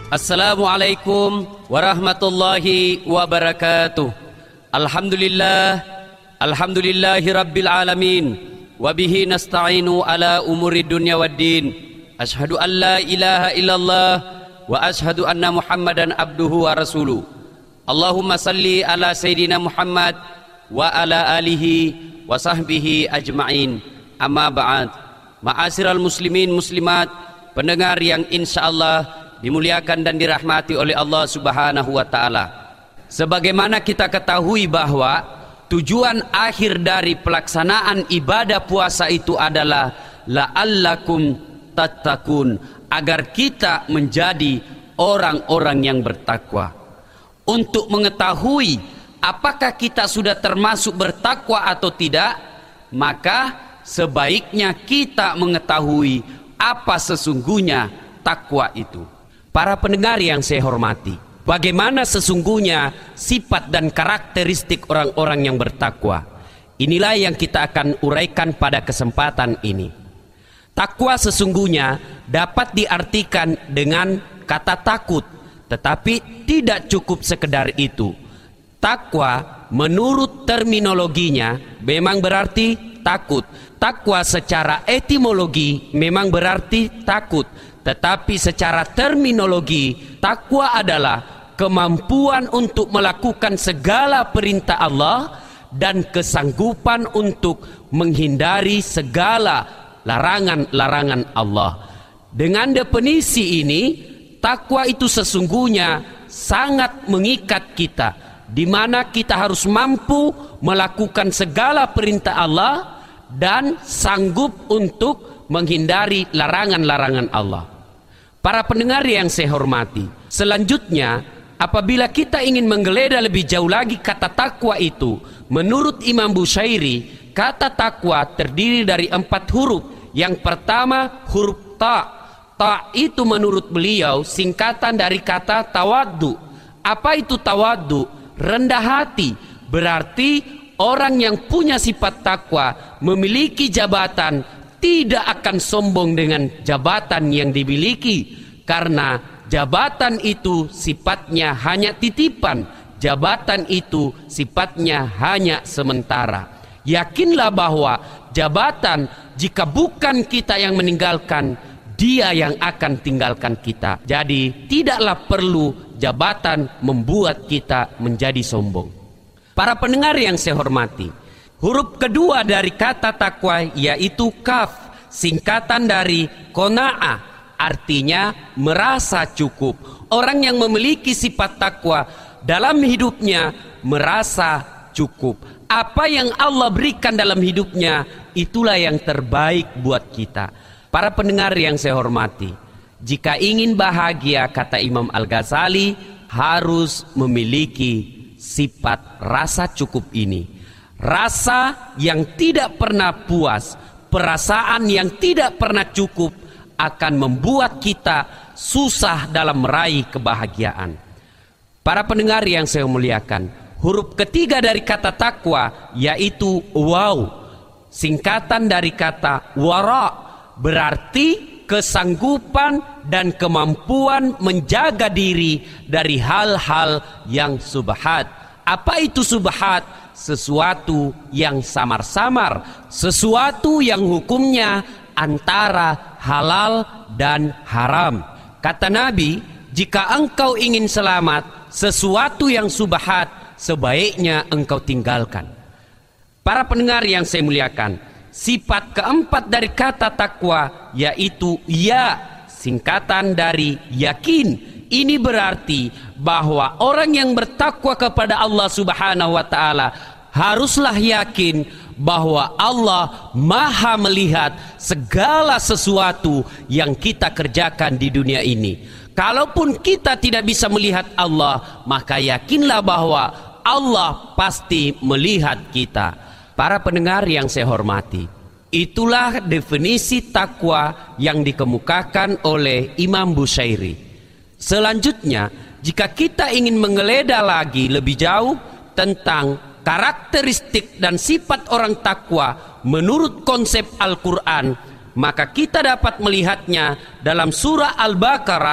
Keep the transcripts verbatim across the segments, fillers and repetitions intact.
Assalamualaikum warahmatullahi wabarakatuh. Alhamdulillah, alhamdulillahi rabbil alamin. Wabihi nasta'inu ala umuri dunya waddin. Ashhadu an la ilaha illallah wa ashhadu anna muhammadan abduhu wa rasuluh. Allahumma salli ala sayyidina Muhammad wa ala alihi wa sahbihi ajma'in. Amma ba'd. Ma'asyiral muslimin muslimat, pendengar yang insyaallah dimuliakan dan dirahmati oleh Allah Subhanahu wa taala. Sebagaimana kita ketahui bahwa tujuan akhir dari pelaksanaan ibadah puasa itu adalah la'allakum tattaqun, agar kita menjadi orang-orang yang bertakwa. Untuk mengetahui apakah kita sudah termasuk bertakwa atau tidak, maka sebaiknya kita mengetahui apa sesungguhnya takwa itu. Para pendengar yang saya hormati, bagaimana sesungguhnya sifat dan karakteristik orang-orang yang bertakwa? Inilah yang kita akan uraikan pada kesempatan ini. Takwa sesungguhnya dapat diartikan dengan kata takut, tetapi tidak cukup sekedar itu. Takwa menurut terminologinya memang berarti takut. Takwa secara etimologi memang berarti takut. Tetapi secara terminologi, takwa adalah kemampuan untuk melakukan segala perintah Allah dan kesanggupan untuk menghindari segala larangan-larangan Allah. Dengan definisi ini, takwa itu sesungguhnya sangat mengikat kita, di mana kita harus mampu melakukan segala perintah Allah dan sanggup untuk menghindari larangan-larangan Allah. Para pendengar yang saya hormati, selanjutnya apabila kita ingin menggeledah lebih jauh lagi kata takwa itu, menurut Imam Bushairi, kata takwa terdiri dari empat huruf. Yang pertama huruf ta. Ta itu menurut beliau singkatan dari kata tawaddu. Apa itu tawaddu? Rendah hati. Berarti orang yang punya sifat takwa, memiliki jabatan, tidak akan sombong dengan jabatan yang dimiliki, karena jabatan itu sifatnya hanya titipan, jabatan itu sifatnya hanya sementara. Yakinlah bahwa jabatan, jika bukan kita yang meninggalkan, dia yang akan tinggalkan kita. Jadi tidaklah perlu jabatan membuat kita menjadi sombong. Para pendengar yang saya hormati, huruf kedua dari kata takwa yaitu kaf, singkatan dari qanaah, artinya merasa cukup. Orang yang memiliki sifat takwa dalam hidupnya merasa cukup. Apa yang Allah berikan dalam hidupnya, itulah yang terbaik buat kita. Para pendengar yang saya hormati, jika ingin bahagia, kata Imam Al-Ghazali, harus memiliki sifat rasa cukup ini. Rasa yang tidak pernah puas, perasaan yang tidak pernah cukup akan membuat kita susah dalam meraih kebahagiaan. Para pendengar yang saya muliakan, huruf ketiga dari kata takwa yaitu waw, singkatan dari kata wara, berarti kesanggupan dan kemampuan menjaga diri dari hal-hal yang subhat. Apa itu subhat? Sesuatu yang samar-samar, sesuatu yang hukumnya antara halal dan haram. Kata Nabi, jika engkau ingin selamat, sesuatu yang subhat sebaiknya engkau tinggalkan. Para pendengar yang saya muliakan, sifat keempat dari kata takwa yaitu ya, singkatan dari yakin. Ini berarti bahwa orang yang bertakwa kepada Allah Subhanahu wa taala haruslah yakin bahwa Allah Maha melihat segala sesuatu yang kita kerjakan di dunia ini. Kalaupun kita tidak bisa melihat Allah, maka yakinlah bahwa Allah pasti melihat kita. Para pendengar yang saya hormati, itulah definisi takwa yang dikemukakan oleh Imam Bushairi. Selanjutnya, jika kita ingin menggeledah lagi lebih jauh tentang karakteristik dan sifat orang takwa menurut konsep Al-Quran, maka kita dapat melihatnya dalam surah Al-Baqarah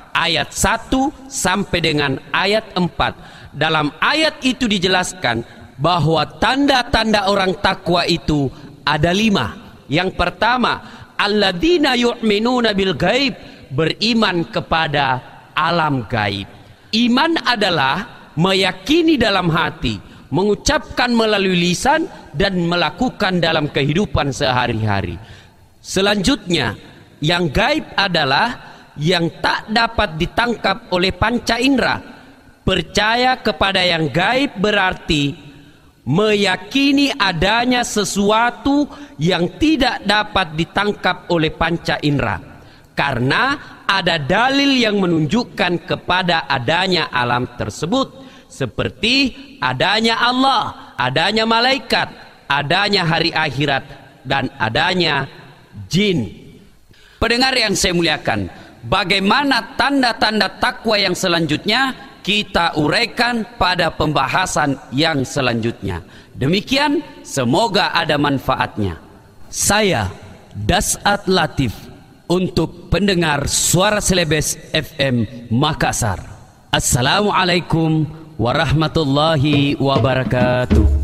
ayat satu sampai dengan ayat empat. Dalam ayat itu dijelaskan bahwa tanda-tanda orang takwa itu ada lima. Yang pertama, alladzina yu'minuna bil gaib, beriman kepada alam gaib. Iman adalah meyakini dalam hati, mengucapkan melalui lisan, dan melakukan dalam kehidupan sehari-hari. Selanjutnya, yang gaib adalah yang tak dapat ditangkap oleh panca indera. Percaya kepada yang gaib berarti meyakini adanya sesuatu yang tidak dapat ditangkap oleh panca indera, karena ada dalil yang menunjukkan kepada adanya alam tersebut, seperti adanya Allah, adanya malaikat, adanya hari akhirat, dan adanya jin. Pendengar yang saya muliakan, bagaimana tanda-tanda takwa yang selanjutnya kita uraikan pada pembahasan yang selanjutnya. Demikian, semoga ada manfaatnya. Saya Das'at Latif untuk pendengar Suara Celebes F M Makassar. Assalamualaikum warahmatullahi wabarakatuh.